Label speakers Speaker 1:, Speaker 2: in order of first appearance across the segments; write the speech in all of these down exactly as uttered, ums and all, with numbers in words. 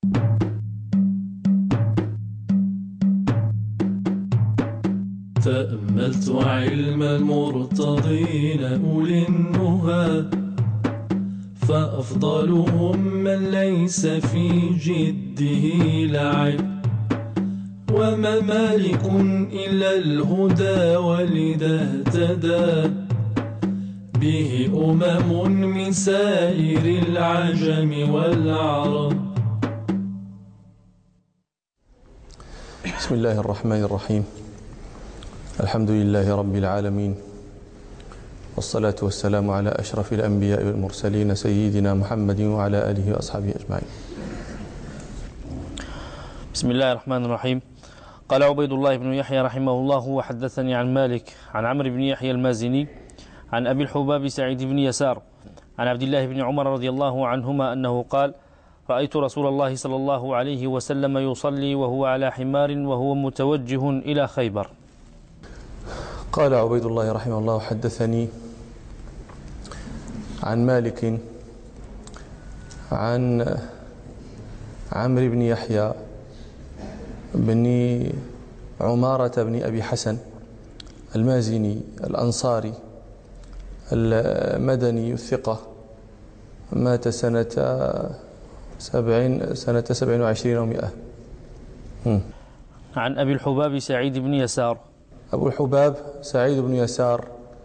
Speaker 1: تأملت علم المرتضين أولي النهى، فأفضلهم من ليس في جده لعب، وما مالك إلا الهدى ولذا اهتدى به أمم من سائر العجم والعرب.
Speaker 2: بسم الله الرحمن الرحيم. الحمد لله رب العالمين، والصلاة والسلام على أشرف الأنبياء والمرسلين سيدنا محمد وعلى آله وأصحابه أجمعين.
Speaker 3: بسم الله الرحمن الرحيم. قال عبيد الله بن يحيى رحمه الله: وحدثني عن مالك عن عمرو بن يحيى المازني عن أبي الحباب سعيد بن يسار عن عبد الله بن عمر رضي الله عنهما أنه قال: رأيت رسول الله صلى الله عليه وسلم يصلي وهو على حمار وهو متوجه إلى خيبر.
Speaker 2: قال عبيد الله رحمه الله: حدثني عن مالك عن عمرو بن يحيى بن عمارة بن أبي حسن المازني الأنصاري المدني الثقة، مات سنة سبعين سنة سبعين وعشرين ومئة.
Speaker 3: عن أبي الحباب سعيد بن يسار.
Speaker 2: أبو الحباب سعيد بن يسار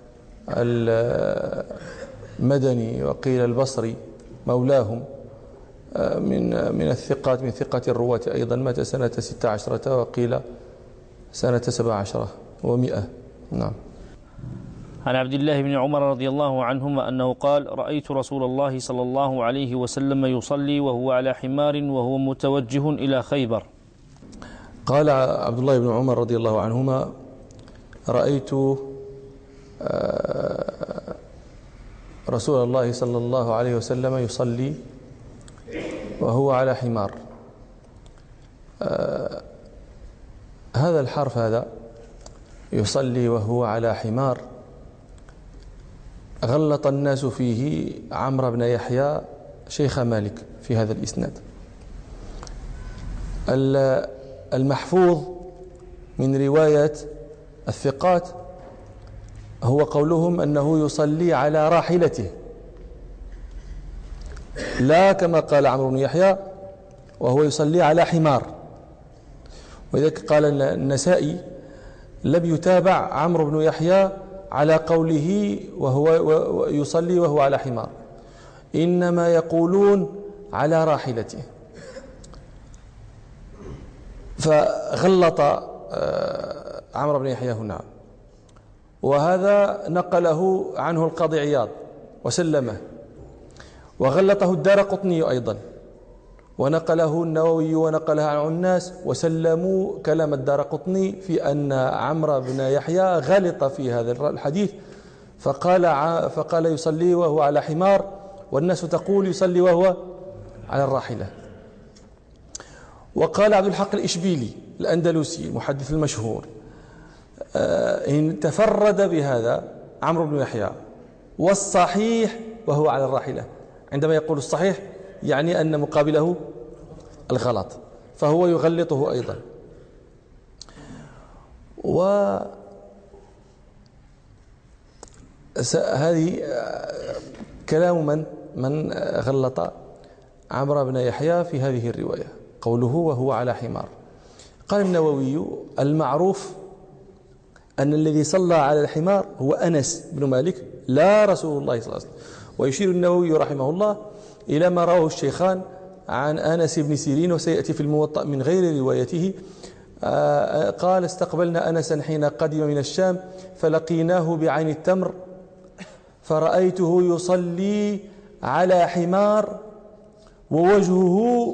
Speaker 2: المدني وقيل البصري مولاهم، من من الثقات من ثقة الرواة أيضا، مات سنة ست عشرة وقيل سنة سبع عشرة ومئة. نعم.
Speaker 3: عن عبد الله بن عمر رضي الله عنهما أنه قال: رأيت رسول الله صلى الله عليه وسلم يصلي وهو على حمار وهو متوجه إلى خيبر.
Speaker 2: قال عبد الله بن عمر رضي الله عنهما: رأيت رسول الله صلى الله عليه وسلم يصلي وهو على حمار. هذا الحرف هذا يصلي وهو على حمار غلط الناس فيه عمرو بن يحيى شيخ مالك في هذا الإسناد. المحفوظ من رواية الثقات هو قولهم أنه يصلي على راحلته، لا كما قال عمرو بن يحيى وهو يصلي على حمار. ولذلك قال النسائي: لم يتابع عمرو بن يحيى على قوله وهو يصلي وهو على حمار، إنما يقولون على راحلته، فغلط عمرو بن يحيى هنا. وهذا نقله عنه القاضي عياض وسلمه، وغلطه الدارقطني أيضا، ونقله النووي ونقله عن الناس وسلموا كلام الدارقطني في أن عمرو بن يحيى غلط في هذا الحديث، فقال فقال يصلي وهو على حمار، والناس تقول يصلي وهو على الراحلة. وقال عبد الحق الإشبيلي الأندلسي المحدث المشهور: إن تفرد بهذا عمرو بن يحيى، والصحيح وهو على الراحلة. عندما يقول الصحيح يعني أن مقابله الغلط، فهو يغلطه أيضا. وهذه كلام من من غلط عمرو بن يحيى في هذه الرواية، قوله وهو على حمار. قال النووي: المعروف أن الذي صلى على الحمار هو أنس بن مالك لا رسول الله صلى الله عليه وسلم. ويشير النووي رحمه الله إلى ما رواه الشيخان عن أنس بن سيرين، وسيأتي في الموطأ من غير روايته. قال: استقبلنا أنسا حين قدم من الشام فلقيناه بعين التمر فرأيته يصلي على حمار ووجهه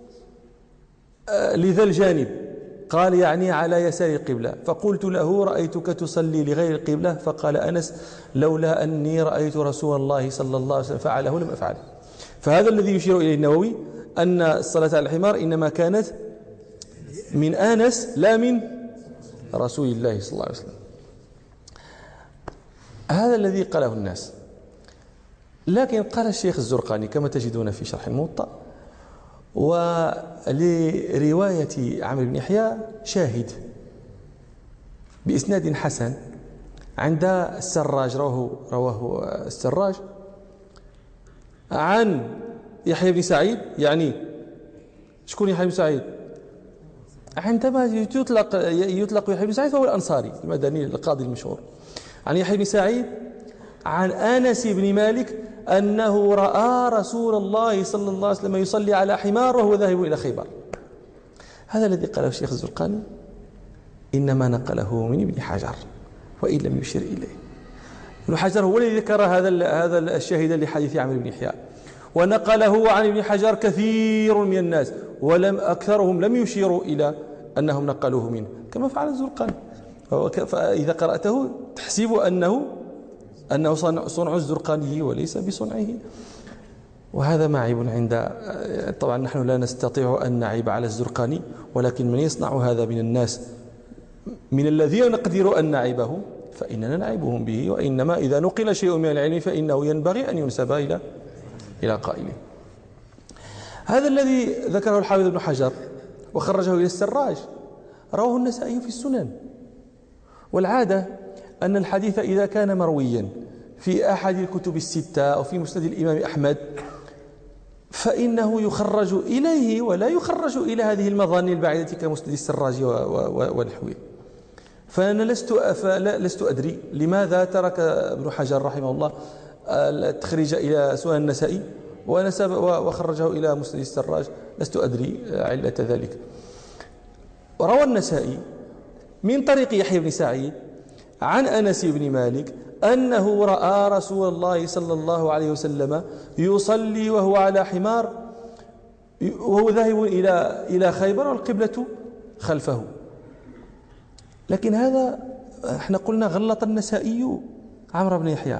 Speaker 2: لذا الجانب، قال يعني على يسار القبلة. فقلت له: رأيتك تصلي لغير القبلة. فقال أنس: لولا أني رأيت رسول الله صلى الله عليه وسلم فعله لم أفعله. فهذا الذي يشير إليه النووي، أن الصلاة على الحمار إنما كانت من أنس لا من رسول الله صلى الله عليه وسلم. هذا الذي قاله الناس. لكن قال الشيخ الزرقاني كما تجدون في شرح الموطأ: ولرواية عمرو بن يحيى شاهد بإسناد حسن عند السراج، رواه, رواه السراج عن يحيى بن سعيد. يعني شكون يحيى بن سعيد؟ عندما يطلق يطلق يحيى بن سعيد فهو الأنصاري المدني القاضي المشهور. عن يحيى بن سعيد عن أنس بن مالك أنه رأى رسول الله صلى الله عليه وسلم يصلي على حمار وهو ذاهب إلى خيبر. هذا الذي قاله الشيخ الزرقاني إنما نقله من ابن حجر وإن لم يشر إليه. ابن حجر هو الذي ذكر هذا هذا الشاهد لحديث عمرو بن يحيى، ونقله عن ابن حجر كثير من الناس، ولم أكثرهم لم يشيروا إلى أنهم نقلوه منه كما فعل الزرقاني. فإذا قرأته تحسب أنه أنه صنع الزرقاني وليس بصنعه، وهذا معيب عند. طبعا نحن لا نستطيع أن نعيب على الزرقاني، ولكن من يصنع هذا من الناس من الذين نقدر أن نعيبه فإننا نعيبهم به، وإنما إذا نقل شيء من العلم فإنه ينبغي أن ينسب إلى إلى قائله. هذا الذي ذكره الحافظ ابن حجر وخرجه إلى السراج رواه النسائي في السنن. والعادة أن الحديث إذا كان مرويا في أحد الكتب الستة أو في مسند الإمام أحمد فإنه يخرج إليه ولا يخرج إلى هذه المظان البعيدة كمسند السراج ونحوه. فأنا لست لست أدري لماذا ترك ابن حجر رحمه الله التخريج إلى سنن النسائي ونسب وخرجه إلى مسند السراج، لست أدري علة ذلك. وروى النسائي من طريق يحيى بن سعيد عن أنس بن مالك أنه رأى رسول الله صلى الله عليه وسلم يصلي وهو على حمار وهو ذاهب إلى إلى خيبر والقبلة خلفه. لكن هذا احنا قلنا غلط النسائي عمرو بن يحيى،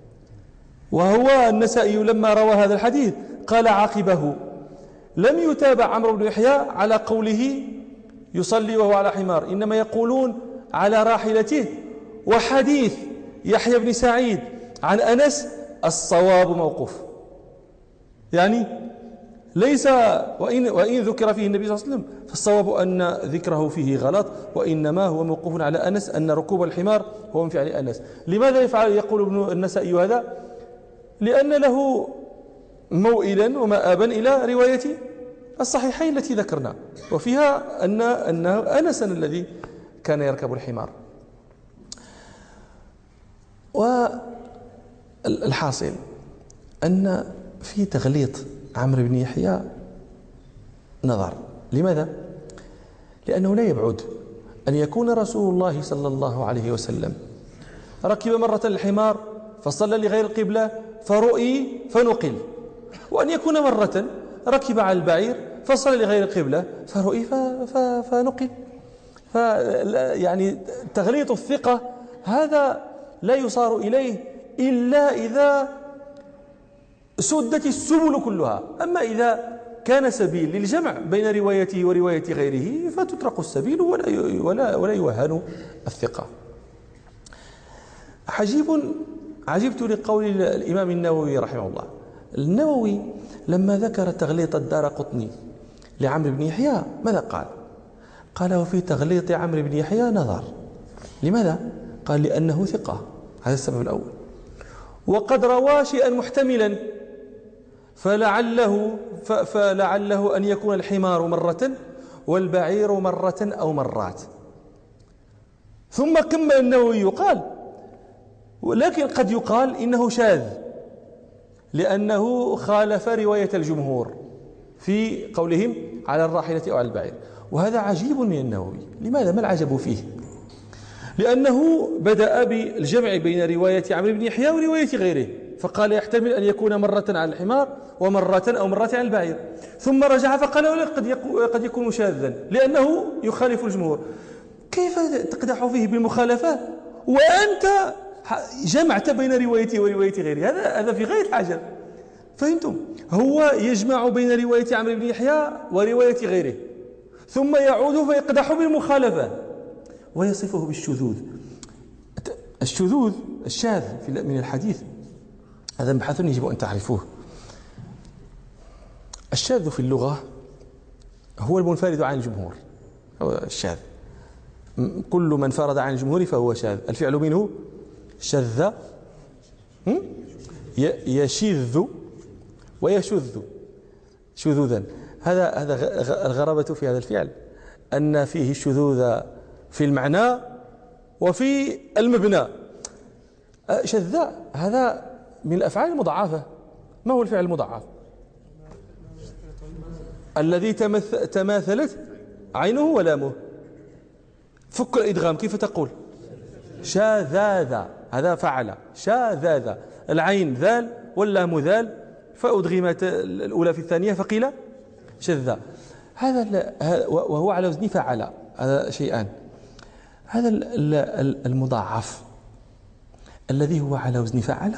Speaker 2: وهو النسائي لما روى هذا الحديث قال عقبه لم يتابع عمرو بن يحيى على قوله يصلي وهو على حمار، إنما يقولون على راحلته. وحديث يحيى بن سعيد عن أنس الصواب موقوف، يعني ليس وإن, وإن ذكر فيه النبي صلى الله عليه وسلم فالصواب أن ذكره فيه غلط، وإنما هو موقوف على أنس أن ركوب الحمار هو من فعل أنس. لماذا يفعل يقول ابن النسائي هذا؟ لأن له موئلا ومآبا إلى رواية الصحيحين التي ذكرنا وفيها أن أنه أنس الذي كان يركب الحمار. والحاصل أن في تغليط عمرو بن يحيى نظر. لماذا؟ لأنه لا يبعد أن يكون رسول الله صلى الله عليه وسلم ركب مرة الحمار فصلى لغير القبلة فرؤي فنقل، وأن يكون مرة ركب على البعير فصلى لغير القبلة فرؤي فنقل. ف يعني تغليط الثقة هذا لا يصار إليه إلا إذا سدت السبل كلها. أما إذا كان سبيل للجمع بين روايته ورواية غيره فتترك السبيل ولا ولا ولا يوهن الثقة. عجيب عجبت لقول الإمام النووي رحمه الله. النووي لما ذكر تغليط الدارقطني لعمرو بن يحيى ماذا قال؟ قال وفي تغليط عمرو بن يحيى نظر. لماذا؟ قال لأنه ثقة، هذا السبب الأول، وقد روى شيئا محتملا فلعله فلعله أن يكون الحمار مرة والبعير مرة أو مرات. ثم كمل النووي قال ولكن قد يقال إنه شاذ لأنه خالف رواية الجمهور في قولهم على الراحلة أو على البعير. وهذا عجيب من النووي. لماذا؟ ما العجب فيه؟ لأنه بدأ بالجمع بين رواية عمرو بن يحيى ورواية غيره، فقال يحتمل أن يكون مرة على الحمار ومرة أو مرة على البعير، ثم رجع فقال قد يكون شاذا لأنه يخالف الجمهور. كيف تقدح فيه بالمخالفة وأنت جمعت بين روايته ورواية غيره؟ هذا هذا في غاية العجب. فهمتم؟ هو يجمع بين رواية عمرو بن يحيى ورواية غيره ثم يعود فيقدح بالمخالفة ويصفه بالشذوذ. الشذوذ الشاذ من الحديث هذا بحث يجب أن تعرفوه. الشاذ في اللغة هو المنفرد عن الجمهور، هو الشاذ. كل من فرد عن الجمهور فهو شاذ. الفعل منه شذ يشذ ويشذ شذوذا. هذا هذا الغرابة في هذا الفعل أن فيه الشذوذ في المعنى وفي المبنى. شذ هذا من الأفعال المضاعفة. ما هو الفعل المضاعف؟ الذي تماثلت عينه ولامه. فك الإدغام كيف تقول؟ شاذاذ، هذا فعل. شاذاذ، العين ذال واللام ذال فأدغمت الأولى في الثانية فقيل شذ. هذا وهو على وزن فعل. هذا شيئان. هذا المضاعف الذي هو على وزن فعل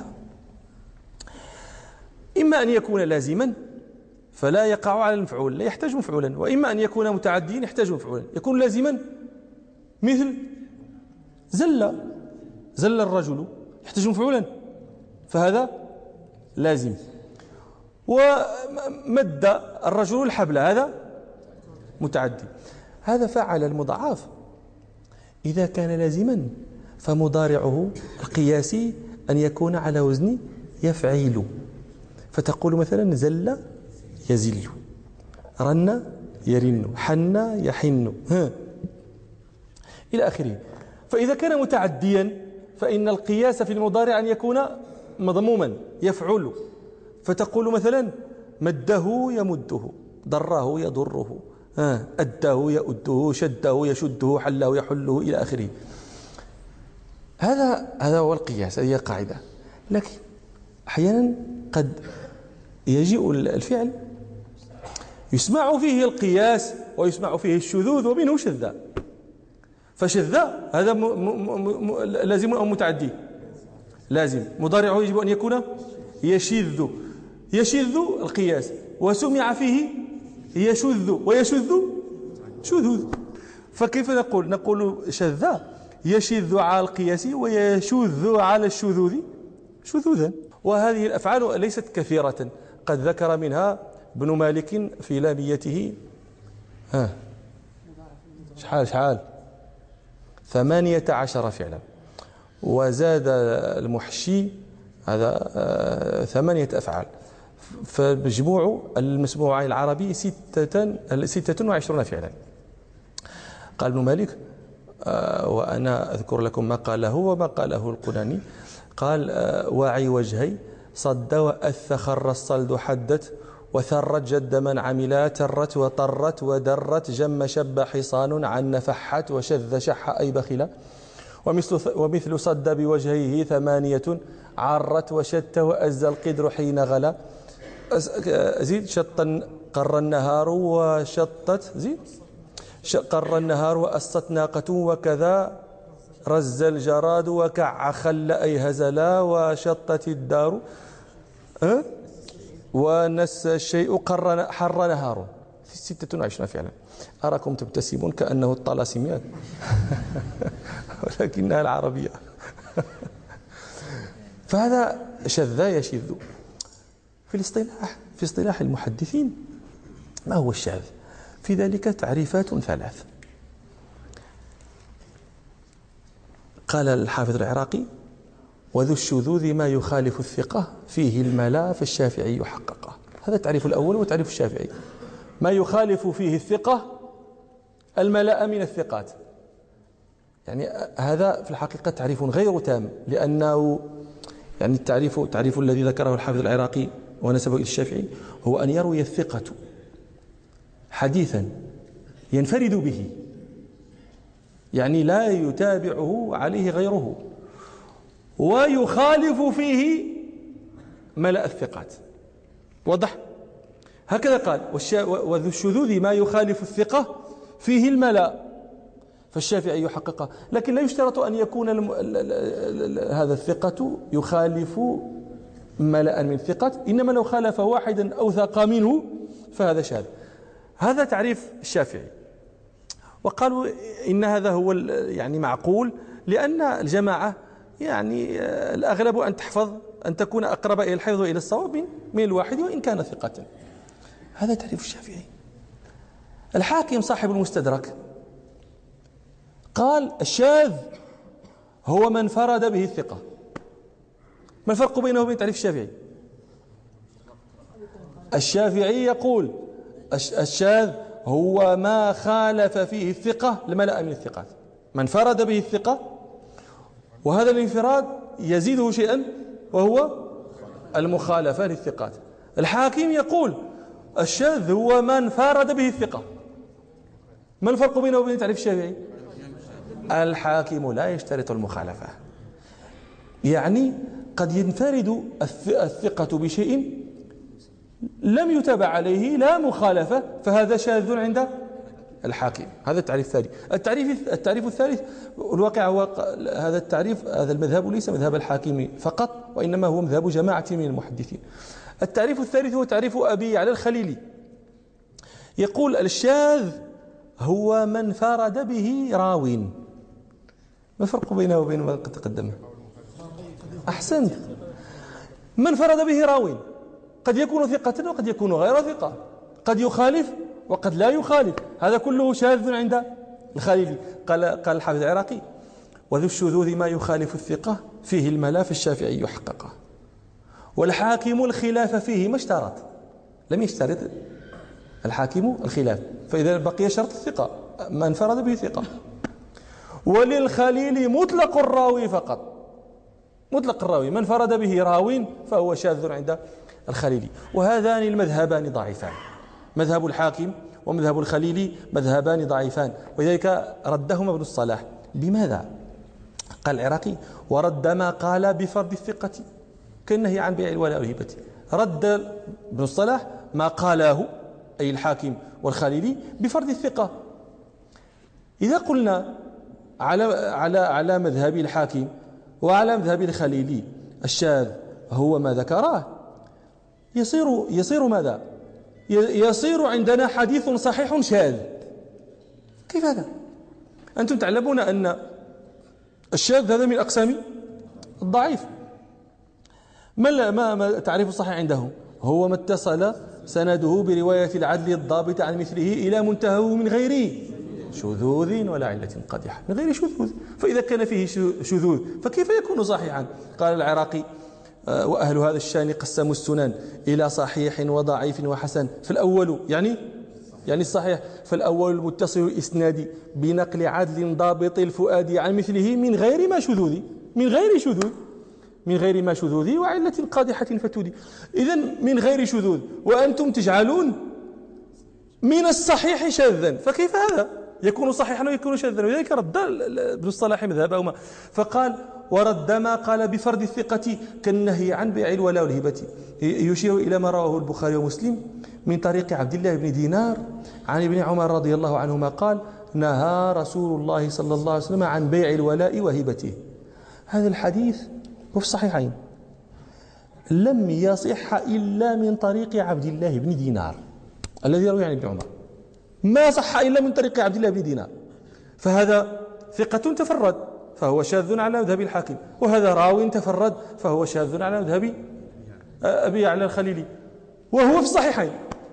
Speaker 2: إما أن يكون لازما فلا يقع على المفعول، لا يحتاج مفعولا، وإما أن يكون متعديا يحتاج مفعولا. يكون لازما مثل زل، زل الرجل يحتاج مفعولا فهذا لازم. ومد الرجل الحبل هذا متعدي. هذا فعل المضاعف إذا كان لازما فمضارعه القياسي أن يكون على وزن يفعيل. فتقول مثلا زل يزل، رن يرن، حن يحن، ها إلى آخره. فإذا كان متعديا فإن القياس في المضارع أن يكون مضموما يفعل. فتقول مثلا مده يمده، ضره يضره، ها أده يؤده، شده يشده، حله يحله، إلى آخره. هذا هذا هو القياس، هذه قاعدة. لكن أحيانا قد يجيء الفعل يسمع فيه القياس ويسمع فيه الشذوذ ومنه شذ. فشذ هذا م م م لازم أو متعدي؟ لازم. مضارعه يجب أن يكون يشذ، يشذ القياس، وسمع فيه يشذ ويشذ شذوذ. فكيف نقول؟ نقول شذ يشذ على القياس ويشذ على الشذوذ شذوذا. وهذه الأفعال ليست كثيرة، قد ذكر منها ابن مالك في لاميته ها شحال شحال ثمانية عشر فعلا، وزاد المحشي هذا ثمانية أفعال. فمجموع المسموع العربي ستة ستة وعشرون فعلا. قال ابن مالك وأنا أذكر لكم ما قاله وما قاله القناني. قال واعي وجهي صد وأث خر الصلد حدت وثرت جد من عملا ترت وطرت ودرت جم شب حصان عن نفحت وشذ شح أي بخلا ومثل, ومثل صد بوجهيه ثمانية عرت وشت وأز القدر حين غلا. زيد شطا قر النهار وشطت زيد قر النهار وأسطت ناقة وكذا رز الجراد وكع خل أي هزلا وشطت الدار أه؟ ونس الشيء قر حر نهار. في ستة وعشرين فعلا. أراكم تبتسمون كأنه الطلاسميات ولكنها العربية. فهذا شذ يشذ. في الاصطلاح في اصطلاح المحدثين ما هو الشاذ؟ في ذلك تعريفات ثلاث. قال الحافظ العراقي وذو الشذوذ ما يخالف الثقة فيه الملا فالشافعي حققه. هذا التعريف الأول وتعريف الشافعي. ما يخالف فيه الثقة الملاء من الثقات. يعني هذا في الحقيقة تعريف غير تام، لأنه يعني التعريف التعريف الذي ذكره الحافظ العراقي ونسبه إلى الشافعي هو أن يروي الثقة حديثا ينفرد به، يعني لا يتابعه عليه غيره، ويخالف فيه ملأ الثقات. واضح؟ هكذا قال وذو الشذوذ ما يخالف الثقة فيه الملأ فالشافعي يحققه. لكن لا يشترط أن يكون الم... هذا الثقة يخالف ملأ من الثقات، إنما لو خالف واحدا أوثق منه فهذا شاذ. هذا تعريف الشافعي. وقالوا إن هذا هو يعني معقول، لأن الجماعة يعني الأغلب أن تحفظ أن تكون أقرب إلى الحفظ وإلى الصواب من الواحد وإن كان ثقة. هذا تعريف الشافعي. الحاكم صاحب المستدرك قال الشاذ هو من فرد به الثقة. ما الفرق بينه وبين تعريف الشافعي؟ الشافعي يقول الشاذ هو ما خالف فيه الثقة الملأ من الثقات، من فرد به الثقة، وهذا الانفراد يزيده شيئا وهو المخالفة للثقات. الحاكم يقول الشاذ هو من فرد به الثقة. ما الفرق بينه وبين تعريف الشافعي؟ الحاكم لا يشترط المخالفة، يعني قد ينفرد الثقة بشيء لم يتبع عليه لا مخالفة، فهذا شاذ عند الحاكم. هذا التعريف الثاني. التعريف التعريف الثالث، الواقع هو هذا التعريف، هذا المذهب ليس مذهب الحاكم فقط، وإنما هو مذهب جماعة من المحدثين. التعريف الثالث هو تعريف أبي على الخليلي، يقول الشاذ هو من فرد به راو. ما الفرق بينه وبين ما قد تقدم؟ أحسنت. من فرد به راو قد يكون ثقة وقد يكون غير ثقة، قد يخالف وقد لا يخالف، هذا كله شاذ عند الخليلي. قال قال الحافظ العراقي وذو الشذوذ ما يخالف الثقة فيه الملا في الشافعي يحققه، والحاكم الخلاف فيه ما اشترط، لم يشترط الحاكم الخلاف، فإذا بقي شرط الثقة من فرد به ثقة. وللخليل مطلق الراوي فقط، مطلق الراوي من فرد به راو فهو شاذ عند الخليلي. وهذان المذهبان ضعيفان، مذهب الحاكم ومذهب الخليلي مذهبان ضعيفان، ولذلك ردهما ابن الصلاح. بماذا؟ قال العراقي ورد ما قال بفرض الثقة كالنهي عن بيع الولاء والهبة. رد ابن الصلاح ما قاله أي الحاكم والخليلي بفرض الثقة. إذا قلنا على على على مذهب الحاكم وعلى مذهب الخليلي الشاذ هو ما ذكره، يصير يصير ماذا؟ يصير عندنا حديث صحيح شاذ. كيف هذا؟ أنتم تعلمون أن الشاذ هذا من أقسام الضعيف. ما ما ما تعريف الصحيح عندهم؟ هو ما اتصل سنده برواية العدل الضابط عن مثله إلى منتهاه من غير شذوذ ولا علة قادحة، من غير شذوذ. فإذا كان فيه شذوذ فكيف يكون صحيحا؟ قال العراقي وأهل هذا الشان قسموا السنن إلى صحيح وضعيف وحسن. فالأول يعني يعني الصحيح، فالأول المتصل الإسناد بنقل عدل ضابط الفؤاد عن مثله من غير ما شذوذ، من غير شذوذ من غير ما شذوذ وعلة قادحة فتودي. إذن من غير شذوذ، وأنتم تجعلون من الصحيح شاذا، فكيف هذا يكون صحيحا ويكون شاذا؟ ولذلك رد ابن الصلاح مذهبهما فقال ورد ما قال بفرض الثقة كالنهي عن بيع الولاء والهبة، يشير إلى ما رواه البخاري ومسلم من طريق عبد الله بن دينار عن ابن عمر رضي الله عنهما قال نهى رسول الله صلى الله عليه وسلم عن بيع الولاء وهبته. هذا الحديث هو في الصحيحين، لم يصح إلا من طريق عبد الله بن دينار الذي يروي عن ابن عمر، ما صح إلا من طريق عبد الله بن دينار، فهذا ثقة تفرد فهو شاذ على مذهب الحاكم، وهذا راو تفرد فهو شاذ على مذهب أبي يعلى الخليلي، وهو في الصحيحين.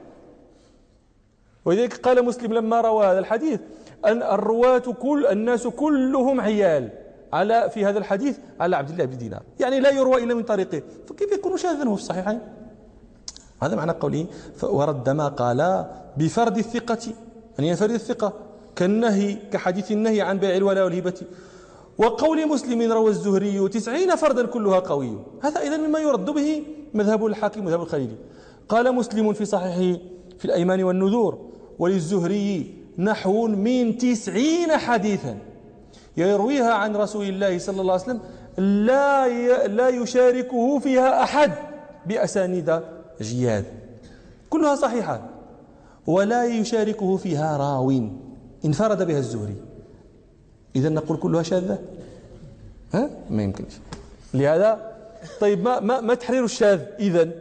Speaker 2: ولذلك قال مسلم لما روى هذا الحديث أن الرواة كل الناس كلهم عيال على في هذا الحديث على عبد الله بن دينار، يعني لا يروى إلا من طريقه، فكيف يكون شاذا هو في الصحيحين؟ هذا معنى قوله ورد ما قال بفرض الثقة، أن ينفرد الثقة كالنهي كحديث النهي عن بيع الولاء والهبة. وقول مسلم روى الزهري تسعين فردا كلها قوي، هذا إذن مما يرد به مذهب الحاكم مذهب الخليلي. قال مسلم في صحيحه في الأيمان والنذور وللزهري نحو من تسعين حديثا يرويها عن رسول الله صلى الله عليه وسلم لا لا يشاركه فيها أحد بأسانيد جياد كلها صحيحة، ولا يشاركه فيها راو انفرد بها الزهري. إذا نقول كلها شاذة؟ ها؟ ما يمكنش. لهذا طيب ما ما, ما تحرير الشاذ؟ إذن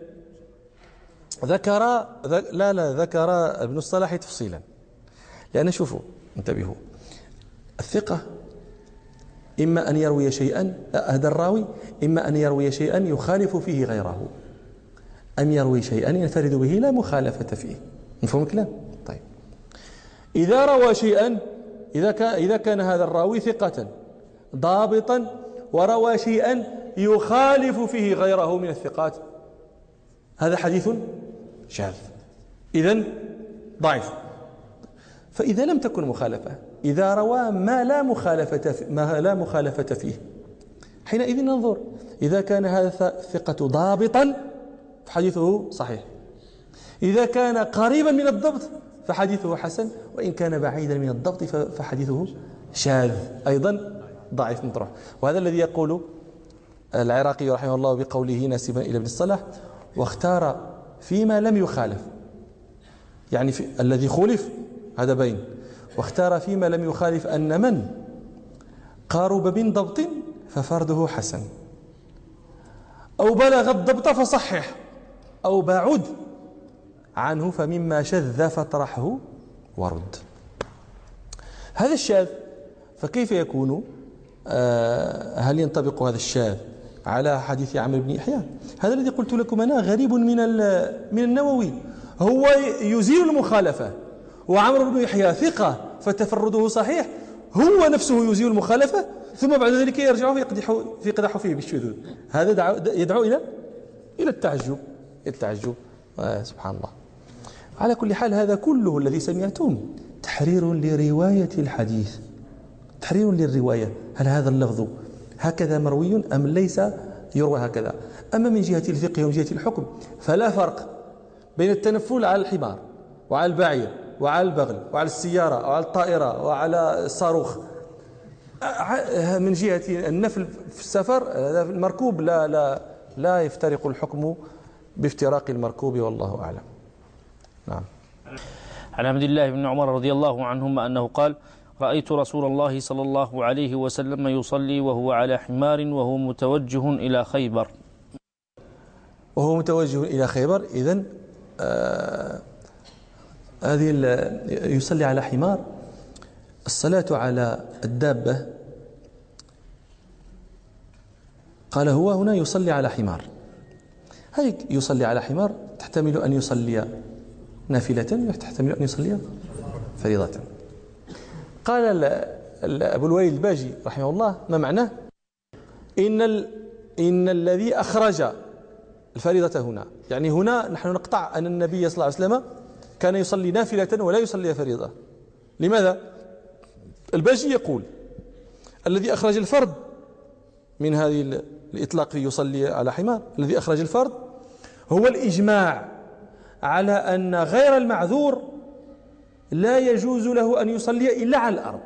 Speaker 2: ذكر لا لا ذكر ابن الصلاح تفصيلا، لأن شوفوا انتبهوا، الثقة إما أن يروي شيئا، هذا الراوي إما أن يروي شيئا يخالف فيه غيره، أم يروي شيئا ينفرد به لا مخالفة فيه. مفهوم الكلام؟ طيب إذا روى شيئا، إذا كان, إذا كان هذا الراوي ثقة ضابطا وروى شيئا يخالف فيه غيره من الثقات، هذا حديث شاذ، إذن ضعيف. فإذا لم تكن مخالفة، إذا روى ما لا مخالفة ما لا مخالفة فيه، حينئذ ننظر. إذا كان هذا الثقة ضابطا فحديثه صحيح، إذا كان قريبا من الضبط فحديثه حسن، وإن كان بعيدا من الضبط فحديثه شاذ أيضا ضعيف مطروح. وهذا الذي يقول العراقي رحمه الله بقوله ناسبا إلى ابن الصلاح: واختار فيما لم يخالف، يعني في الذي خولف هذا بين، واختار فيما لم يخالف أن من قارب من ضبط ففرده حسن، أو بلغ الضبط فصحح، أو بعد عنه فمما شذ فاطرحه ورد. هذا الشاذ فكيف يكون؟ آه هل ينطبق هذا الشاذ على حديث عمرو بن يحيى؟ هذا الذي قلت لكم أنا غريب من من النووي، هو يزيل المخالفة، وعمرو بن يحيى ثقة فتفرده صحيح، هو نفسه يزيل المخالفة ثم بعد ذلك يرجع فيقدح فيقدح فيه بالشذوذ. هذا يدعو إلى إلى التعجب التعجب آه سبحان الله. على كل حال هذا كله الذي سمعتم تحرير لرواية الحديث، تحرير للرواية، هل هذا اللفظ هكذا مروي أم ليس يروى هكذا. أما من جهة الفقه ومن جهة الحكم فلا فرق بين التنفل على الحمار وعلى البعير وعلى البغل وعلى السيارة وعلى الطائرة وعلى الصاروخ. من جهة النفل في السفر المركوب لا لا لا يفترق الحكم بافتراق المركوب، والله أعلم. نعم.
Speaker 3: عن عبد الله بن عمر رضي الله عنهما أنه قال: رأيت رسول الله صلى الله عليه وسلم يصلي وهو على حمار وهو متوجه إلى خيبر.
Speaker 2: وهو متوجه إلى خيبر، إذن آه هذه يصلي على حمار. الصلاة على الدابة قال هو هنا يصلي على حمار، هل يصلي على حمار تحتمل أن يصلي نافلة وتحتمل أن يصلي فريضة. قال أبو الوليد الباجي رحمه الله: ما معناه؟ إن, إن الذي أخرج الفريضة هنا، يعني هنا نحن نقطع أن النبي صلى الله عليه وسلم كان يصلي نافلة ولا يصلي فريضة. لماذا؟ الباجي يقول الذي أخرج الفرد من هذه الإطلاق في يصلي على حمار، الذي أخرج الفرد هو الإجماع على أن غير المعذور لا يجوز له أن يصلي إلا على الأرض.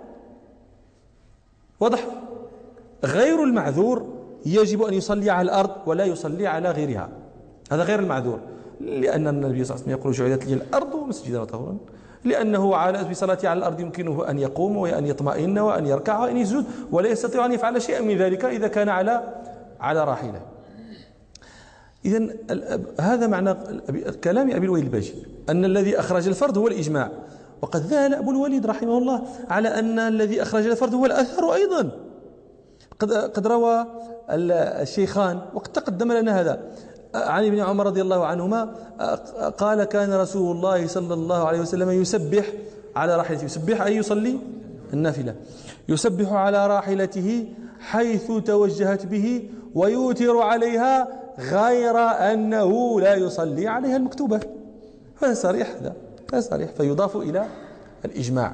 Speaker 2: واضح؟ غير المعذور يجب أن يصلي على الأرض ولا يصلي على غيرها، هذا غير المعذور، لأن النبي صلى الله عليه وسلم يقول: جعلت لي الأرض مسجدا وطهورا، لأنه على بصلاته على الأرض يمكنه أن يقوم وأن يطمئن وأن يركع وأن يسجد، ولا يستطيع أن يفعل شيئا من ذلك إذا كان على على راحلة. إذن هذا معنى كلام أبي الوليد الباجي، أن الذي أخرج الفرد هو الإجماع. وقد ذهل أبو الوليد رحمه الله على أن الذي أخرج الفرد هو الأثر أيضا. قد قد روى الشيخان وقد تقدم لنا هذا عن ابن عمر رضي الله عنهما قال: كان رسول الله صلى الله عليه وسلم يسبح على راحلته، يسبح أي يصلي النافلة، يسبح على راحلته حيث توجهت به ويوتر عليها غير أنه لا يصلي عليها المكتوبة. هذا صريح، هذا هذا صريح، فيضاف إلى الإجماع.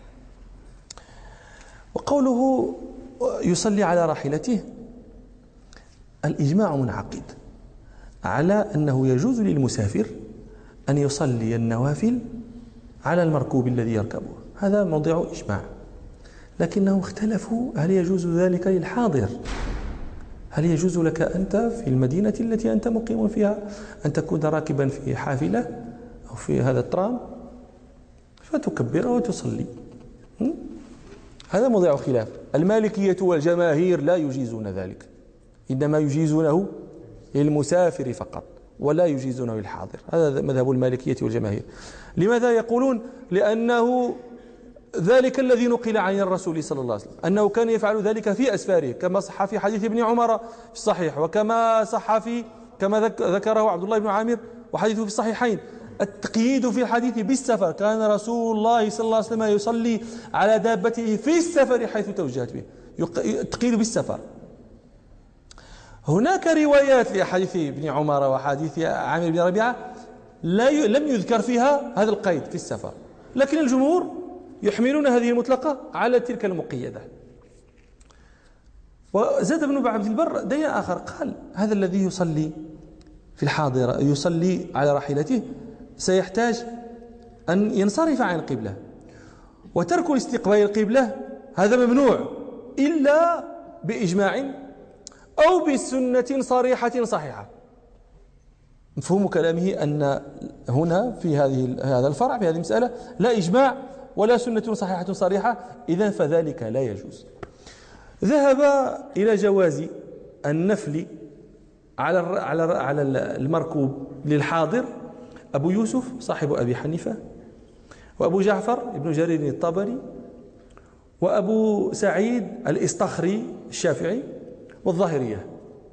Speaker 2: وقوله يصلي على راحلته، الإجماع منعقد على أنه يجوز للمسافر أن يصلي النوافل على المركوب الذي يركبه، هذا موضع إجماع. لكنهم اختلفوا هل يجوز ذلك للحاضر؟ هل يجوز لك أنت في المدينة التي أنت مقيم فيها أن تكون راكبا في حافلة أو في هذا الترام فتكبر وتصلي؟ هذا موضع خلاف. المالكية والجماهير لا يجيزون ذلك، إنما يجيزونه للمسافر فقط ولا يجيزونه للحاضر. هذا مذهب المالكية والجماهير. لماذا يقولون؟ لأنه ذلك الذي نقل عن الرسول صلى الله عليه وسلم أنه كان يفعل ذلك في أسفاره، كما صح في حديث ابن عمر في الصحيح، وكما صح في كما ذكره عبد الله بن عامر وحديثه في الصحيحين التقييد في الحديث بالسفر، كان رسول الله صلى الله عليه وسلم يصلي على دابته في السفر حيث توجهت به، التقييد بالسفر. هناك روايات لأحاديث ابن عمر وحديث عامر بن ربيعة لا ي... لم يذكر فيها هذا القيد في السفر، لكن الجمهور يحملون هذه المطلقة على تلك المقيدة. وزاد ابن عبد البر دليل آخر، قال هذا الذي يصلي في الحاضرة يصلي على راحلته سيحتاج أن ينصرف عن القبلة، وترك استقبال القبلة هذا ممنوع إلا بإجماع أو بسنة صريحة صحيحة. مفهوم كلامه أن هنا في هذه هذا الفرع في هذه المسألة لا إجماع ولا سنة صحيحة صريحة، إذن فذلك لا يجوز. ذهب إلى جواز النفل على على على المركوب للحاضر أبو يوسف صاحب أبي حنيفة، وأبو جعفر ابن جرير الطبري، وأبو سعيد الإسطخري الشافعي، والظاهرية.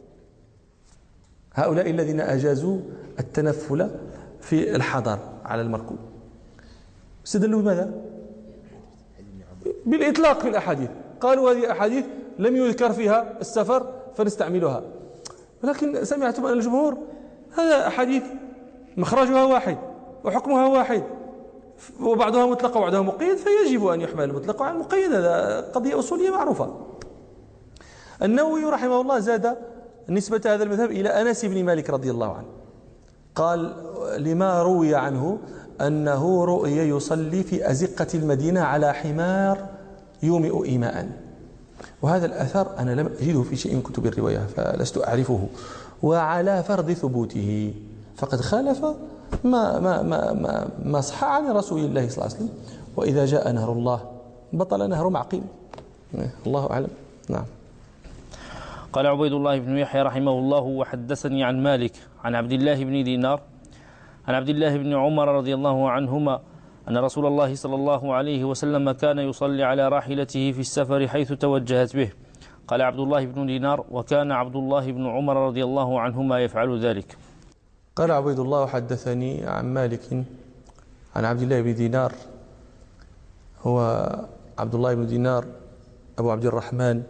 Speaker 2: هؤلاء الذين أجازوا التنفل في الحضر على المركوب استدلوا بماذا؟ بالإطلاق في الأحاديث، قالوا هذه أحاديث لم يذكر فيها السفر فنستعملها. ولكن سمعتم أن الجمهور هذا أحاديث مخرجها واحد وحكمها واحد، وبعضها مطلق وبعضها مقيد، فيجب أن يحمل المطلق على المقيد. هذا قضية أصولية معروفة. النووي رحمه الله زاد نسبة هذا المذهب إلى أنس بن مالك رضي الله عنه، قال لما روي عنه أنه رؤي يصلي في أزقة المدينة على حمار يومئ إيماء. وهذا الأثر أنا لم أجده في شيء من كتب الرواية فلست أعرفه، وعلى فرض ثبوته فقد خالف ما ما ما ما, ما صح عن رسول الله صلى الله عليه وسلم. وإذا جاء نهر الله بطل نهر معقيل. الله أعلم. نعم.
Speaker 3: قال عبيد الله بن يحيى رحمه الله: وحدثني عن مالك عن عبد الله بن دينار عن عبد الله بن عمر رضي الله عنهما أن رسول الله صلى الله عليه وسلم كان يصلي على راحلته في السفر حيث توجهت به. قال عبد الله بن دينار: وكان عبد الله بن عمر رضي الله عنهما يفعل ذلك.
Speaker 2: قال عبيد الله: حدثني عن مالك عن عبد الله بن دينار، هو عبد الله بن دينار أبو عبد الرحمن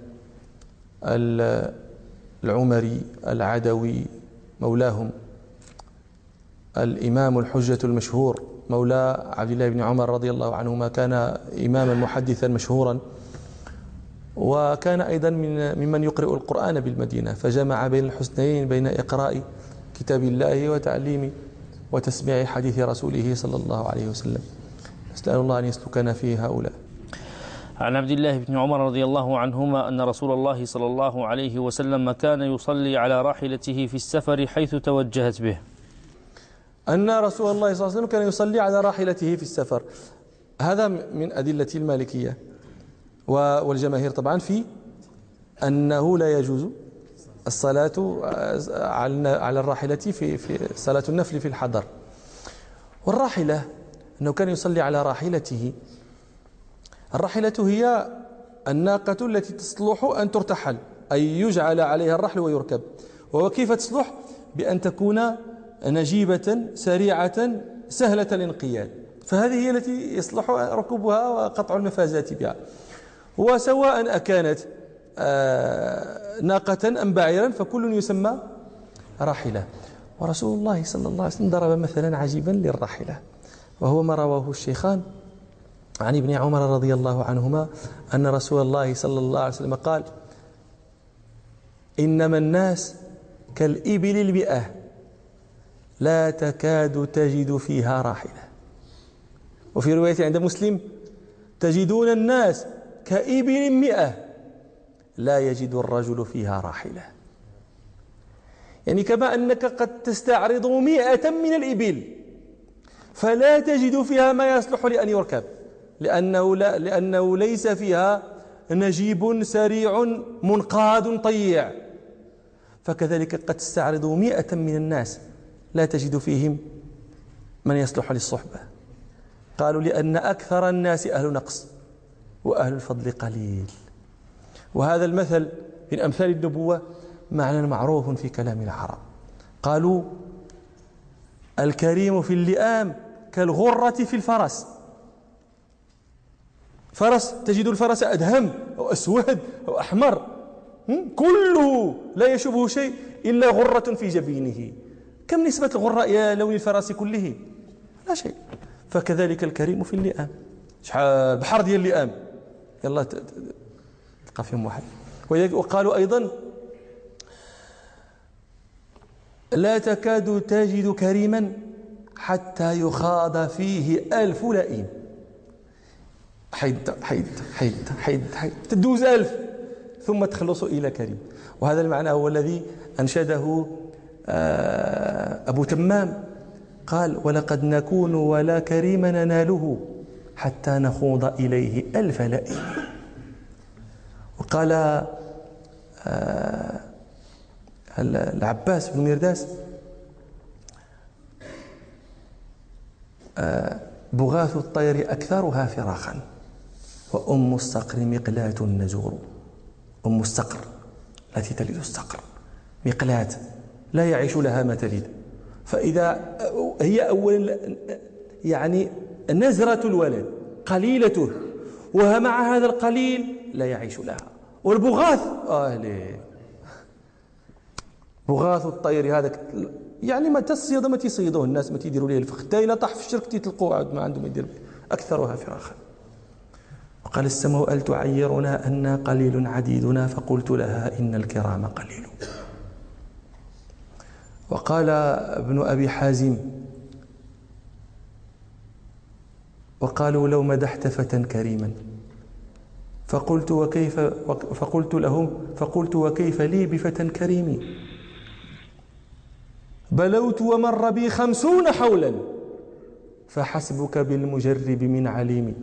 Speaker 2: العمري العدوي مولاهم، الإمام الحجة المشهور مولى عبد الله بن عمر رضي الله عنهما، كان إماما محدثا مشهورا، وكان أيضا من ممن يقرئ القرآن بالمدينة، فجمع بين الحسنين بين إقراء كتاب الله وتعليم وتسميع حديث رسوله صلى الله عليه وسلم. نسأل الله أن يسلكنا في هؤلاء.
Speaker 3: عن عبد الله بن عمر رضي الله عنهما أن رسول الله صلى الله عليه وسلم كان يصلي على راحلته في السفر حيث توجهت به.
Speaker 2: أن رسول الله صلى الله عليه وسلم كان يصلي على راحلته في السفر، هذا من أدلة المالكية والجماهير طبعا في أنه لا يجوز الصلاة على الراحلة في في صلاة النفل في الحضر. والراحلة أنه كان يصلي على راحلته. الراحلة هي الناقة التي تصلح أن ترتحل، أي يجعل عليها الرحل ويركب. وكيف تصلح؟ بأن تكون نجيبة سريعة سهلة الانقياد، فهذه هي التي يصلح ركوبها وقطع المفازات بها. وسواء أكانت ناقة أم بعيرا فكل يسمى راحلة. ورسول الله صلى الله عليه وسلم ضرب مثلا عجيبا للراحلة، وهو ما رواه الشيخان عن ابن عمر رضي الله عنهما أن رسول الله صلى الله عليه وسلم قال: إنما الناس كالإبل المئة لا تكاد تجد فيها راحلة. وفي رواية عند مسلم: تجدون الناس كإبل مئة لا يجد الرجل فيها راحلة. يعني كما أنك قد تستعرض مئة من الإبل فلا تجد فيها ما يصلح لأن يركب، لأنه, لا لأنه ليس فيها نجيب سريع منقاد طيع، فكذلك قد تستعرض مئة من الناس لا تجد فيهم من يصلح للصحبة. قالوا: لأن أكثر الناس أهل نقص وأهل الفضل قليل. وهذا المثل من أمثال النبوة معنى معروف في كلام العرب. قالوا: الكريم في اللئام كالغرة في الفرس. فرس تجد الفرس أدهم أو أسود أو أحمر كله لا يشبه شيء إلا غرة في جبينه. كم نسبة الغراء يا لون الفرس كله؟ لا شيء. فكذلك الكريم في اللئام، شحال بحر ديال اللئام يلا تلقى فيهم واحد. وقالوا أيضا لا تكاد تجد كريما حتى يخاض فيه ألف لئيم. حيد حيد حيد حيد حيد تدوز ألف ثم تخلص إلى كريم. وهذا المعنى هو الذي أنشده أبو تمام، قال ولقد نكون ولا كريم نناله حتى نخوض إليه ألف لئيم. وقال العباس بن مرداس بغاث الطير أكثرها فراخا وأم الصقر مقلاة النزور. أم الصقر التي تلد الصقر مقلاة لا يعيش لها ما تلد، فإذا هي أولا يعني نزرة الولد قليلته ومع هذا القليل لا يعيش لها. والبغاث أهلي بغاث الطير هذا يعني ما تصيد ما تصيدوه الناس ما تيديروا ليه الفخ حتى إلا طاح في الشرك تلقوه عاد ما عنده ما يدير أكثرها فراخا. وقال السماء أل تعيرنا أن قليل عديدنا فقلت لها إن الكرام قليل. وقال ابن أبي حازم وقالوا لو مدحت فتى كريما فقلت وكيف فقلت لهم فقلت وكيف لي بفتى كريم بلوت ومر بي خمسون حولا فحسبك بالمجرب من عليم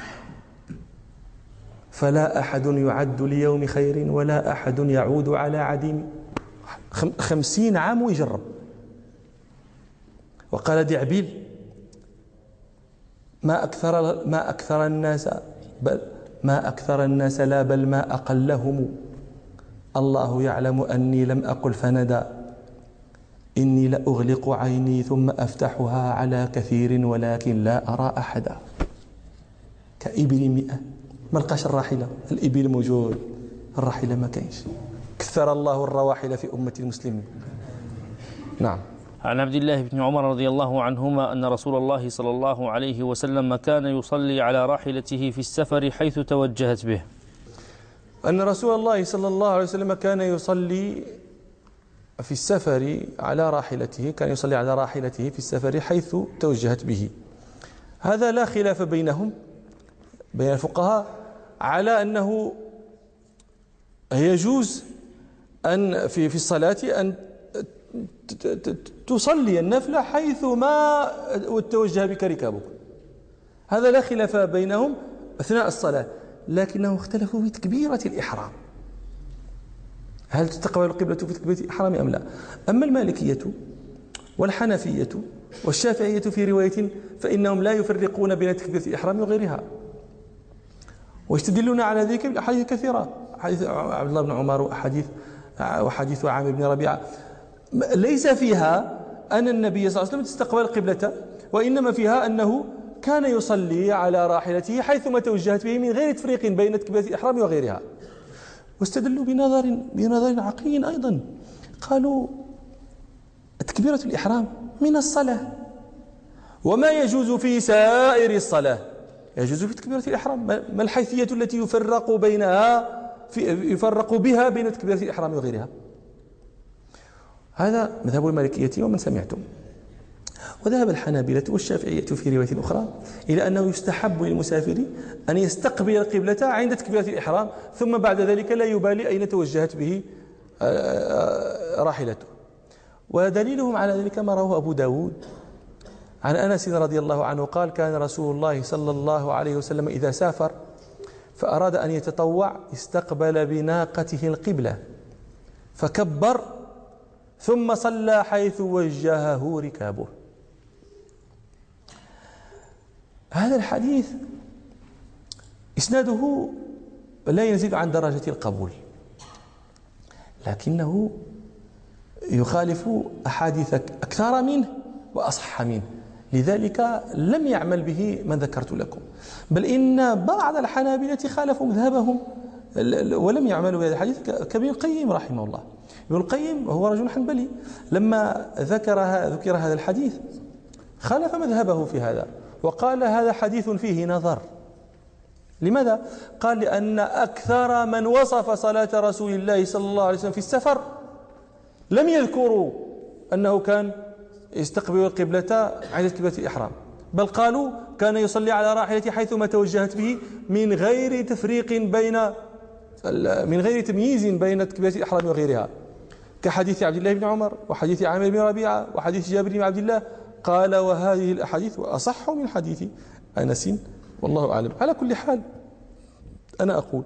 Speaker 2: فلا أحد يعد ليوم خير ولا أحد يعود على عديم. خمسين عام ويجرب. وقال دعبيل ما أكثر ما أكثر الناس بل ما أكثر الناس لا بل ما أقلهم الله يعلم أني لم أقل فندى إني لأغلق عيني ثم أفتحها على كثير ولكن لا أرى أحدا كإبل مئة ما لقاش الراحلة. الإبل موجود الراحلة ما كاينش. كثر الله الرواحل في أمة المسلمين. نعم.
Speaker 3: عن عبد الله بن عمر رضي الله عنهما أن رسول الله صلى الله عليه وسلم كان يصلي على راحلته في السفر حيث توجهت به.
Speaker 2: أن رسول الله صلى الله عليه وسلم كان يصلي في السفر على راحلته كان يصلي على راحلته في السفر حيث توجهت به. هذا لا خلاف بينهم بين الفقهاء على أنه يجوز أن في في الصلاة أن تصلي النفلة حيث ما توجه بك ركابك. هذا لا خلاف بينهم أثناء الصلاة، لكنهم اختلفوا في تكبيرة الإحرام. هل تستقبل القبلة في تكبيرة الإحرام أم لا؟ أما المالكية والحنفية والشافعية في رواية فإنهم لا يفرقون بين تكبيرة الإحرام وغيرها، ويستدلون على ذلك بأحاديث كثيرة. حديث عبد الله بن عمر وحديث وحديث عامر بن ربيعة ليس فيها أن النبي صلى الله عليه وسلم استقبل القبلة، وإنما فيها أنه كان يصلي على راحلته حيثما توجهت به من غير تفريق بين تكبيرة الإحرام وغيرها. واستدلوا بنظر بنظر عقلي أيضا، قالوا تكبيرة الإحرام من الصلاة، وما يجوز في سائر الصلاة يجوز في تكبيرة الإحرام. ما الحيثية التي يفرق بينها في يفرق بها بين تكبيرة الإحرام وغيرها؟ هذا مذهب المالكية ومن سمعتم. وذهب الحنابلة والشافعية في رواية أخرى إلى أنه يستحب للمسافر أن يستقبل القبلة عند تكبيرة الإحرام ثم بعد ذلك لا يبالي أين توجهت به راحلته. ودليلهم على ذلك ما رواه أبو داود عن أنس رضي الله عنه قال كان رسول الله صلى الله عليه وسلم إذا سافر فأراد أن يتطوع استقبل بناقته القبلة فكبر ثم صلى حيث وجهه ركابه. هذا الحديث إسناده لا ينزل عن درجة القبول، لكنه يخالف أحاديث أكثر منه وأصح منه، لذلك لم يعمل به من ذكرت لكم، بل إن بعض الحنابلة خالفوا مذهبهم ولم يعملوا بهذا الحديث كابن القيم رحمه الله. ابن القيم هو رجل حنبلي، لما ذكر ذكر هذا الحديث خالف مذهبه في هذا وقال هذا حديث فيه نظر. لماذا؟ قال لأن أكثر من وصف صلاة رسول الله صلى الله عليه وسلم في السفر لم يذكروا أنه كان يستقبل القبلة عند قبلة الإحرام، بل قالوا كان يصلي على راحلته حيثما توجهت به من غير تفريق بين من غير تمييز بين قبلة الإحرام وغيرها، كحديث عبد الله بن عمر وحديث عامر بن ربيعة وحديث جابر بن عبد الله. قال وهذه الأحاديث أصح من حديث أنس والله أعلم. على كل حال أنا أقول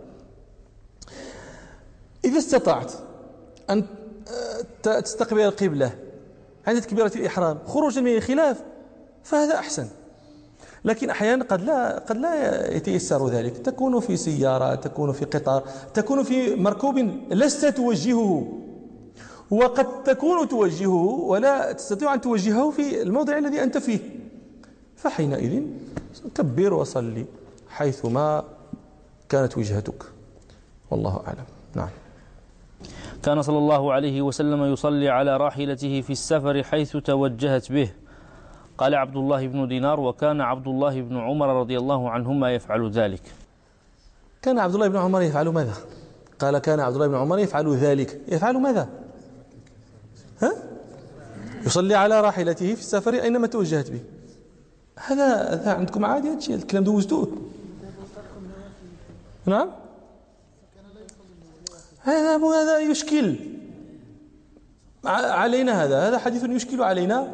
Speaker 2: إذا استطعت أن تستقبل القبلة عند تكبيرة الإحرام خروجا من الخلاف فهذا أحسن، لكن أحيانا قد لا قد لا يتيسر ذلك، تكون في سيارة، تكون في قطار، تكون في مركوب لست توجهه، وقد تكون توجهه ولا تستطيع أن توجهه في الموضع الذي أنت فيه، فحينئذ كبر وصلي حيثما كانت وجهتك والله أعلم. نعم.
Speaker 3: كان صلى الله عليه وسلم يصلي على راحلته في السفر حيث توجهت به. قال عبد الله بن دينار: وكان عبد الله بن عمر رضي الله عنهما يفعل ذلك.
Speaker 2: كان عبد الله بن عمر يفعل ماذا؟ قال كان عبد الله بن عمر يفعل ذلك. يفعل ماذا؟ ها؟ يصلي على راحلته في السفر أينما توجهت به. هذا هذا عندكم عادي، هذا الشيء الكلام دوزتوه. نعم. هذا هذا يشكل علينا، هذا هذا حديث يشكل علينا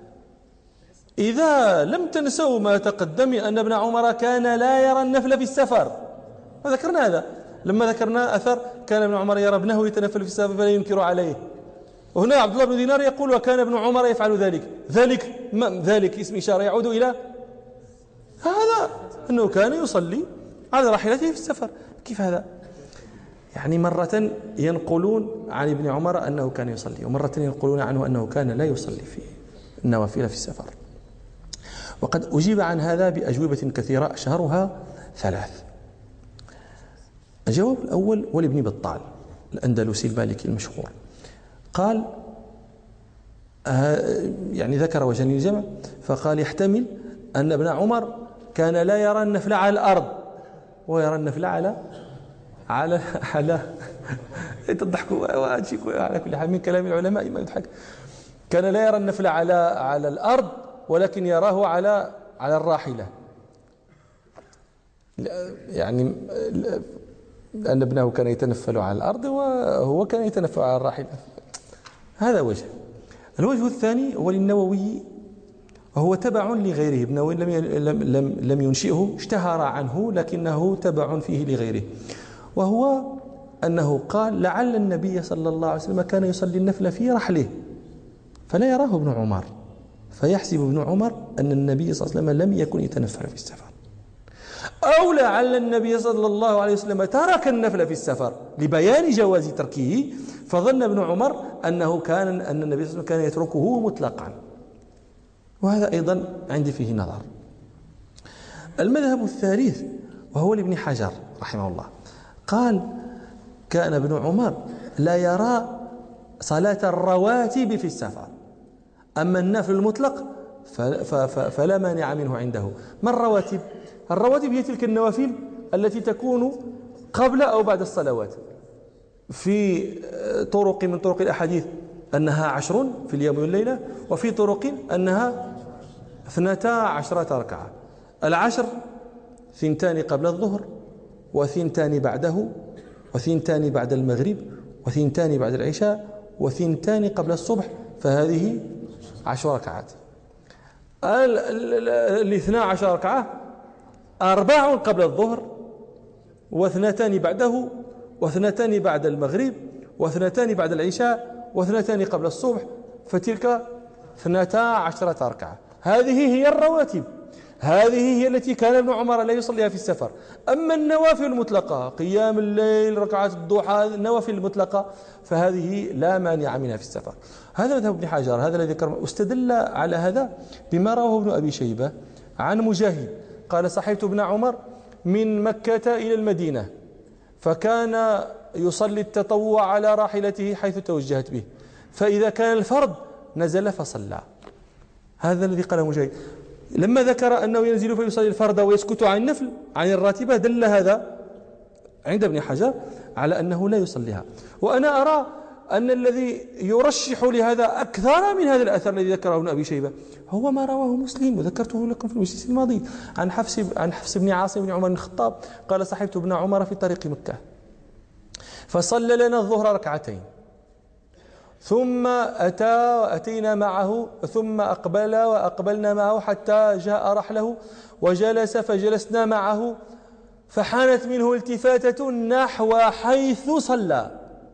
Speaker 2: إذا لم تنسوا ما تقدم أن ابن عمر كان لا يرى النفل في السفر. وذكرنا هذا لما ذكرنا أثر كان ابن عمر يرى ابنه يتنفل في السفر فلا ينكر عليه. وهنا عبد الله بن دينار يقول وكان ابن عمر يفعل ذلك. ذلك ما ذلك اسم إشارة يعود إلى هذا أنه كان يصلي على راحلته في السفر. كيف هذا؟ يعني مرة ينقلون عن ابن عمر أنه كان يصلي، ومرة ينقلون عنه أنه كان لا يصلي في النوافل في السفر. وقد أجيب عن هذا بأجوبة كثيرة أشهرها ثلاث. الجواب الأول هو لابن بطال الأندلسي المالكي المشهور، قال يعني ذكر وجه الجمع فقال يحتمل أن ابن عمر كان لا يرى النفل على الأرض ويرى النفل على على على تضحكوا على كل حال من كلام العلماء ما يضحك. كان لا يرى النفل على على الأرض ولكن يراه على على الراحلة، يعني أن ابنه كان يتنفل على الأرض وهو كان يتنفل على الراحلة. هذا وجه. الوجه الثاني هو للنووي وهو تبع لغيره، ابن لم لم لم ينشئه، اشتهر عنه لكنه تبع فيه لغيره، وهو أنه قال لعل النبي صلى الله عليه وسلم كان يصلي النفل في رحله فلا يراه ابن عمر، فيحسب ابن عمر أن النبي صلى الله عليه وسلم لم يكن يتنفل في السفر، أو لعل النبي صلى الله عليه وسلم ترك النفل في السفر لبيان جواز تركه، فظن ابن عمر أنه كان أن النبي صلى الله عليه وسلم كان يتركه مطلقا. وهذا أيضا عندي فيه نظر. المذهب الثالث وهو لابن حجر رحمه الله، قال كان ابن عمر لا يرى صلاة الرواتب في السفر، أما النفل المطلق فلا مانع منه عنده. ما الرواتب؟ الرواتب هي تلك النوافل التي تكون قبل أو بعد الصلوات، في طرق من طرق الأحاديث أنها عشر في اليوم والليلة، وفي طرق أنها اثنتا عشرة ركعة. العشر ثنتان قبل الظهر وثنتان بعده وثنتان بعد المغرب وثنتان بعد العشاء وثنتان قبل الصبح، فهذه عشر ركعات. الاثنى عشر ركعة أربع قبل الظهر واثنتان بعده واثنتان بعد المغرب واثنتان بعد العشاء واثنتان قبل الصبح، فتلك اثنتا عشرة ركعة. هذه هي الرواتب. هذه هي التي كان ابن عمر لا يصليها في السفر. أما النوافل المطلقة قيام الليل ركعات الضحى النوافل المطلقة فهذه لا مانع منها في السفر. هذا مذهب ابن حجر، هذا الذي ذكر. استدل على هذا بما رواه ابن أبي شيبة عن مجاهد قال صحبت ابن عمر من مكة إلى المدينة فكان يصلي التطوع على راحلته حيث توجهت به، فإذا كان الفرض نزل فصلى. هذا الذي قاله مجاهد. لما ذكر أنه ينزل فيصلي الفرض ويسكت عن النفل عن الراتبة دل هذا عند ابن حجر على أنه لا يصليها. وأنا أرى أن الذي يرشح لهذا أكثر من هذا الأثر الذي ذكره ابن أبي شيبة هو ما رواه مسلم وذكرته لكم في المجلس الماضي عن حفص عن حفص بن عاصم بن عمر بن الخطاب قال صحبت ابن عمر في طريق مكة فصلى لنا الظهر ركعتين ثم أتى أتينا معه ثم أقبل وأقبلنا معه حتى جاء رحله وجلس فجلسنا معه فحانت منه التفاتة نحو حيث صلى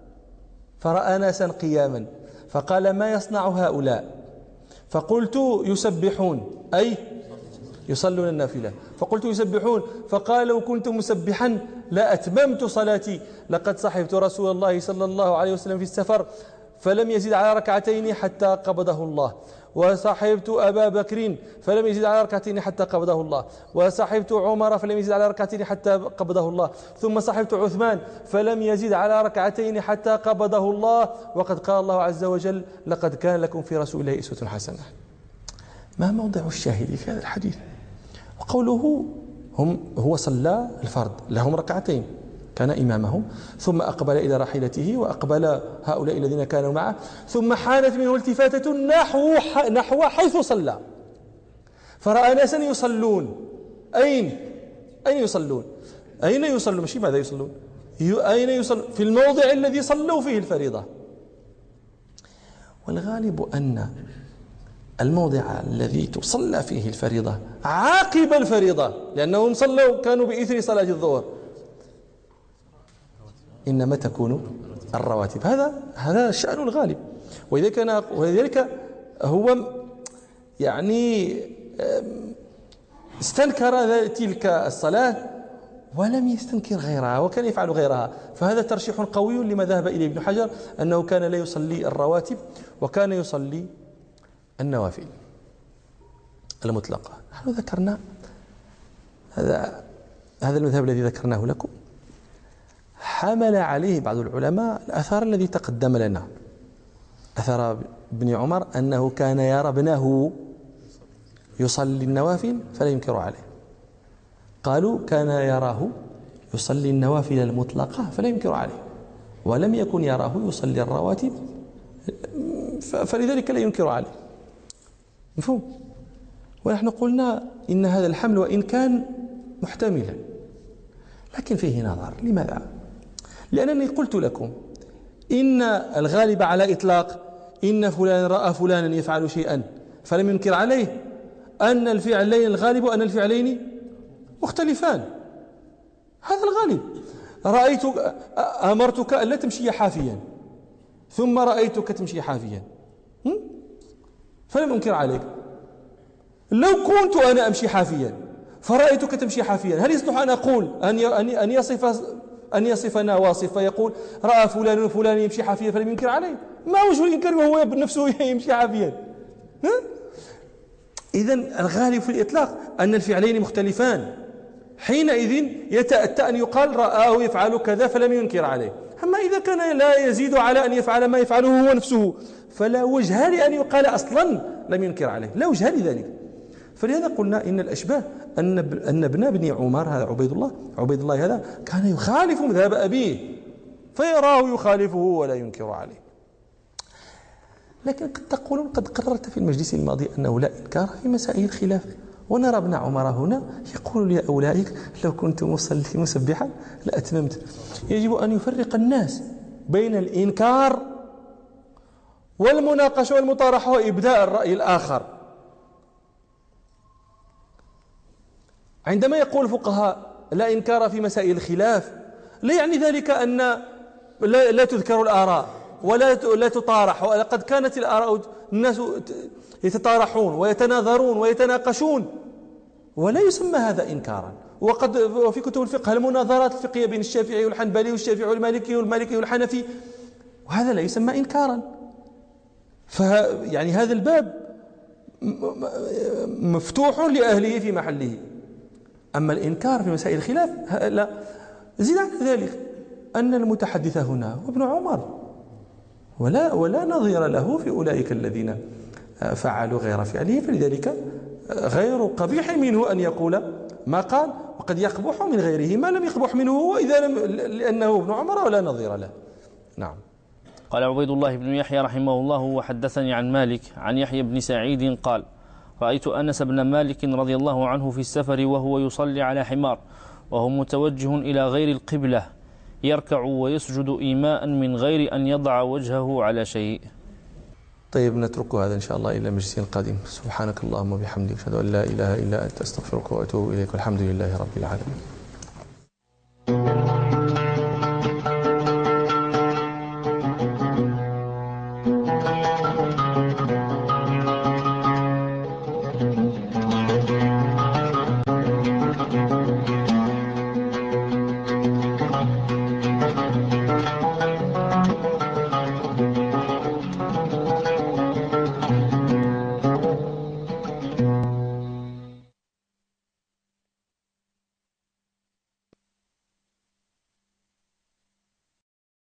Speaker 2: فرأى ناسا قياما فقال ما يصنع هؤلاء؟ فقلت يسبحون أي يصلون النافلة. فقلت يسبحون فقال لو كنت مسبحا لأتممت صلاتي لقد صحبت رسول الله صلى الله عليه وسلم في السفر فلم يزد على ركعتين حتى قبضه الله وصحبت أبا بكر فلم يزد على ركعتين حتى قبضه الله وصحبت عمر فلم يزد على ركعتين حتى قبضه الله ثم صحبت عثمان فلم يزد على ركعتين حتى قبضه الله وقد قال الله عز وجل لقد كان لكم في رسول الله أسوة حسنة. ما موضع الشاهد في هذا الحديث؟ وقوله هم هو صلى الفرض لهم ركعتين كان إمامهم ثم أقبل إلى راحلته وأقبل هؤلاء الذين كانوا معه ثم حانت منه التفاتة نحو نحو حيث صلى فرأى ناسا يصلون. أين أين يصلون؟ أين يصلون؟ مش ماذا يصلون؟ أين يصلون؟ في الموضع الذي صلوا فيه الفريضة. والغالب أن الموضع الذي تصلى فيه الفريضة عاقب الفريضة لأنهم صلوا كانوا بإثر صلاة الظهر إنما تكون الرواتب. هذا هذا الشأن الغالب. وإذا كان ولذلك هو يعني استنكر تلك الصلاة ولم يستنكر غيرها وكان يفعل غيرها. فهذا ترشيح قوي لما ذهب إليه ابن حجر أنه كان لا يصلي الرواتب وكان يصلي النوافل المطلقة. نحن ذكرنا هذا هذا المذهب الذي ذكرناه لكم حمل عليه بعض العلماء الأثر الذي تقدم لنا أثر ابن عمر أنه كان يرى ابنه يصلي النوافل فلا ينكر عليه. قالوا كان يراه يصلي النوافل المطلقة فلا ينكر عليه ولم يكن يراه يصلي الرواتب فلذلك لا ينكر عليه. مفهوم؟ ونحن قلنا إن هذا الحمل وإن كان محتملا لكن فيه نظر. لماذا؟ لأنني قلت لكم إن الغالب على إطلاق إن فلان رأى فلانا يفعل شيئا فلم ينكر عليه أن الفعلين الغالب أن الفعلين مختلفان. هذا الغالب. رأيت أمرتك أن لا تمشي حافيا ثم رأيتك تمشي حافيا فلم أنكر عليك. لو كنت أنا أمشي حافيا فرأيتك تمشي حافيا هل يصلح أن أقول أن أن يصف أن يصفنا واصف فيقول رأى فلان وفلان يمشي حافيا فلم ينكر عليه؟ ما وجه الإنكار وهو بنفسه يمشي حافيا؟ إذن الغالب في الإطلاق أن الفعلين مختلفان حينئذ يتأتى أن يقال رآه يفعل كذا فلم ينكر عليه. أما إذا كان لا يزيد على أن يفعل ما يفعله هو نفسه فلا وجه لأن يقال أصلا لم ينكر عليه، لا وجه لذلك. فلهذا قلنا إن الأشباه أن أن ابن ابن عمر هذا عبيد الله عبيد الله هذا كان يخالف مذهب أبيه فيراه يخالفه ولا ينكر عليه. لكن قد تقولون قد قررت في المجلس الماضي أنه لا إنكار في مسائل الخلاف، ونرى ابن عمر هنا يقول لأولئك لو كنت مصلي مسبحا لأتممت. يجب أن يفرق الناس بين الإنكار والمناقشة والمطارحة وإبداء الرأي الآخر. عندما يقول الفقهاء لا إنكار في مسائل الخلاف لا يعني ذلك أن لا, لا تذكر الآراء ولا لا تطارح، ولقد كانت الآراء الناس يتطارحون ويتناظرون ويتناقشون ولا يسمى هذا إنكارا. وقد وفي كتب الفقه المناظرات الفقهية بين الشافعي والحنبلي والشافعي والمالكي والمالكي والحنفي، وهذا لا يسمى إنكارا. فيعني هذا الباب مفتوح لأهله في محله. أما الإنكار في مسائل الخلاف لا. زيد على ذلك أن المتحدث هنا هو ابن عمر، ولا ولا نظير له في أولئك الذين فعلوا غير فعله، فلذلك غير قبيح منه أن يقول ما قال، وقد يقبح من غيره ما لم يقبح منه هو إذا لم، لأنه ابن عمر ولا نظير له. نعم.
Speaker 3: قال عبيد الله بن يحيى رحمه الله وحدثني عن مالك عن يحيى بن سعيد قال رأيت أنس بن مالك رضي الله عنه في السفر وهو يصلي على حمار وهو متوجه إلى غير القبلة يركع ويسجد إيماء من غير أن يضع وجهه على شيء.
Speaker 2: طيب نترك هذا إن شاء الله إلى مجلس قادم. سبحانك اللهم وبحمدك أشهد أن لا إله إلا أنت أستغفرك وأتوب إليك والحمد لله رب العالمين.